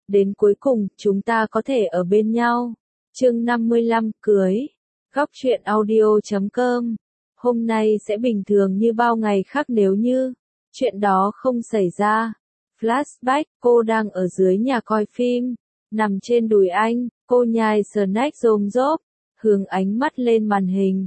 đến cuối cùng, chúng ta có thể ở bên nhau. Chương 55, cưới. Góc truyện audio.com. Hôm nay sẽ bình thường như bao ngày khác nếu như chuyện đó không xảy ra. Flashback, cô đang ở dưới nhà coi phim, nằm trên đùi anh, cô nhai snack rôm rốp, hướng ánh mắt lên màn hình.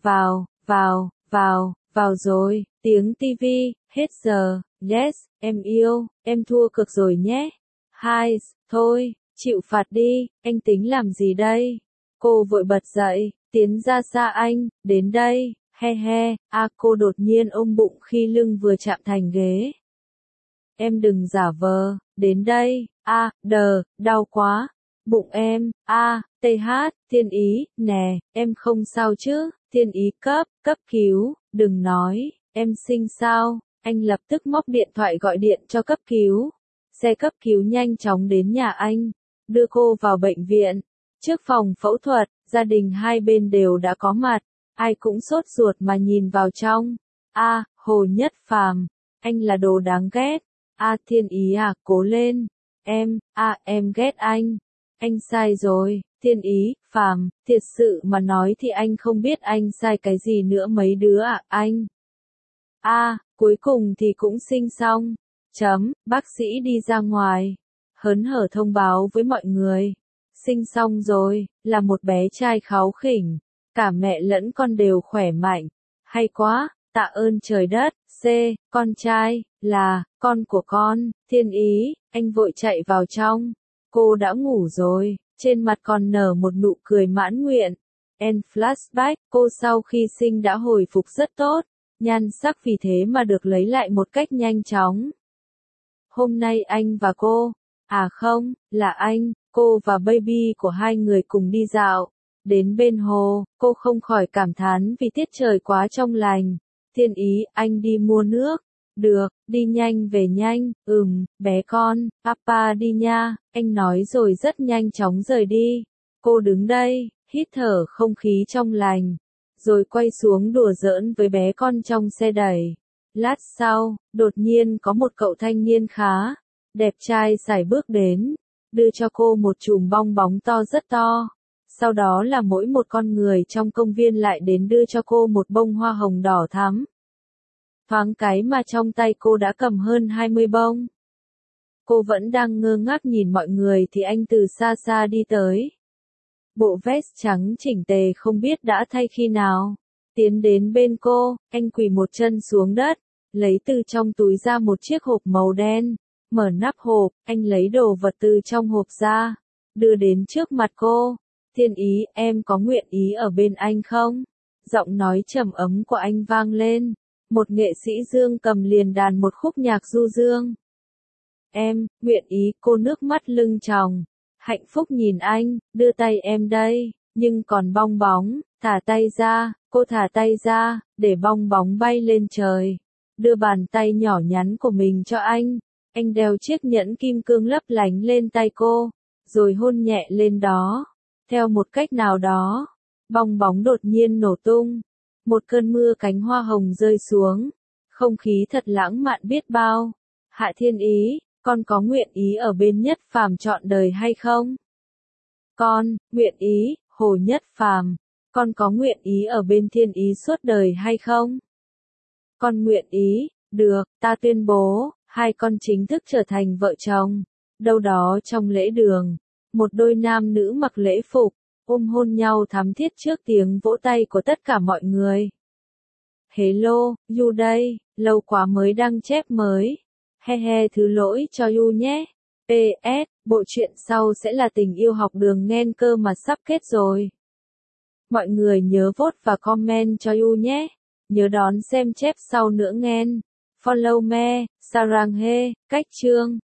Vào rồi, tiếng tivi, hết giờ, yes, em yêu, em thua cược rồi nhé. Hai, thôi, chịu phạt đi, anh tính làm gì đây? Cô vội bật dậy, tiến ra xa anh, đến đây, he he, cô đột nhiên ôm bụng khi lưng vừa chạm thành ghế. Em đừng giả vờ, đến đây, đau quá, bụng em, Thiên Ý, nè, em không sao chứ, Thiên Ý cấp cứu, đừng nói, em sinh sao, anh lập tức móc điện thoại gọi điện cho cấp cứu. Xe cấp cứu nhanh chóng đến nhà anh, đưa cô vào bệnh viện. Trước phòng phẫu thuật, gia đình hai bên đều đã có mặt, ai cũng sốt ruột mà nhìn vào trong. Hồ Nhất Phàm, anh là đồ đáng ghét. Thiên Ý cố lên. Em ghét anh. Anh sai rồi, Thiên Ý, Phàm, thiệt sự mà nói thì anh không biết anh sai cái gì nữa mấy đứa anh. Cuối cùng thì cũng sinh xong. Bác sĩ đi ra ngoài, hớn hở thông báo với mọi người. Sinh xong rồi, là một bé trai kháu khỉnh, cả mẹ lẫn con đều khỏe mạnh. Hay quá, tạ ơn trời đất. Con trai, là, con của con, Thiên Ý, anh vội chạy vào trong. Cô đã ngủ rồi, trên mặt còn nở một nụ cười mãn nguyện. Flashback, cô sau khi sinh đã hồi phục rất tốt, nhan sắc vì thế mà được lấy lại một cách nhanh chóng. Hôm nay anh và cô, không, là anh, cô và baby của hai người cùng đi dạo. Đến bên hồ, cô không khỏi cảm thán vì tiết trời quá trong lành. Thiên Ý, anh đi mua nước. Được, đi nhanh về nhanh, bé con, papa đi nha, anh nói rồi rất nhanh chóng rời đi. Cô đứng đây, hít thở không khí trong lành, rồi quay xuống đùa giỡn với bé con trong xe đẩy. Lát sau, đột nhiên có một cậu thanh niên khá đẹp trai sải bước đến, đưa cho cô một chùm bong bóng to rất to. Sau đó là mỗi một con người trong công viên lại đến đưa cho cô một bông hoa hồng đỏ thắm. Thoáng cái mà trong tay cô đã cầm hơn 20 bông. Cô vẫn đang ngơ ngác nhìn mọi người thì anh từ xa xa đi tới. Bộ vest trắng chỉnh tề không biết đã thay khi nào. Tiến đến bên cô, anh quỳ một chân xuống đất, lấy từ trong túi ra một chiếc hộp màu đen. Mở nắp hộp, anh lấy đồ vật từ trong hộp ra, đưa đến trước mặt cô. Thiên Ý, em có nguyện ý ở bên anh không? Giọng nói trầm ấm của anh vang lên. Một nghệ sĩ dương cầm liền đàn một khúc nhạc du dương. Em, nguyện ý, cô nước mắt lưng tròng. Hạnh phúc nhìn anh, đưa tay em đây, nhưng còn bong bóng, thả tay ra, cô thả tay ra, để bong bóng bay lên trời. Đưa bàn tay nhỏ nhắn của mình cho anh đeo chiếc nhẫn kim cương lấp lánh lên tay cô, rồi hôn nhẹ lên đó. Theo một cách nào đó, bong bóng đột nhiên nổ tung. Một cơn mưa cánh hoa hồng rơi xuống, không khí thật lãng mạn biết bao. Hạ Thiên Ý, con có nguyện ý ở bên Nhất Phàm trọn đời hay không? Con, nguyện ý, Hồ Nhất Phàm. Con có nguyện ý ở bên Thiên Ý suốt đời hay không? Con nguyện ý, được, ta tuyên bố, hai con chính thức trở thành vợ chồng. Đâu đó trong lễ đường, một đôi nam nữ mặc lễ phục, ôm hôn nhau thắm thiết trước tiếng vỗ tay của tất cả mọi người. Hello, You đây, lâu quá mới đăng chép mới. He thứ lỗi cho You nhé. PS, bộ truyện sau sẽ là tình yêu học đường nghen cơ mà sắp kết rồi. Mọi người nhớ vote và comment cho You nhé. Nhớ đón xem chép sau nữa nghen. Follow me, Sarang he, cách chương.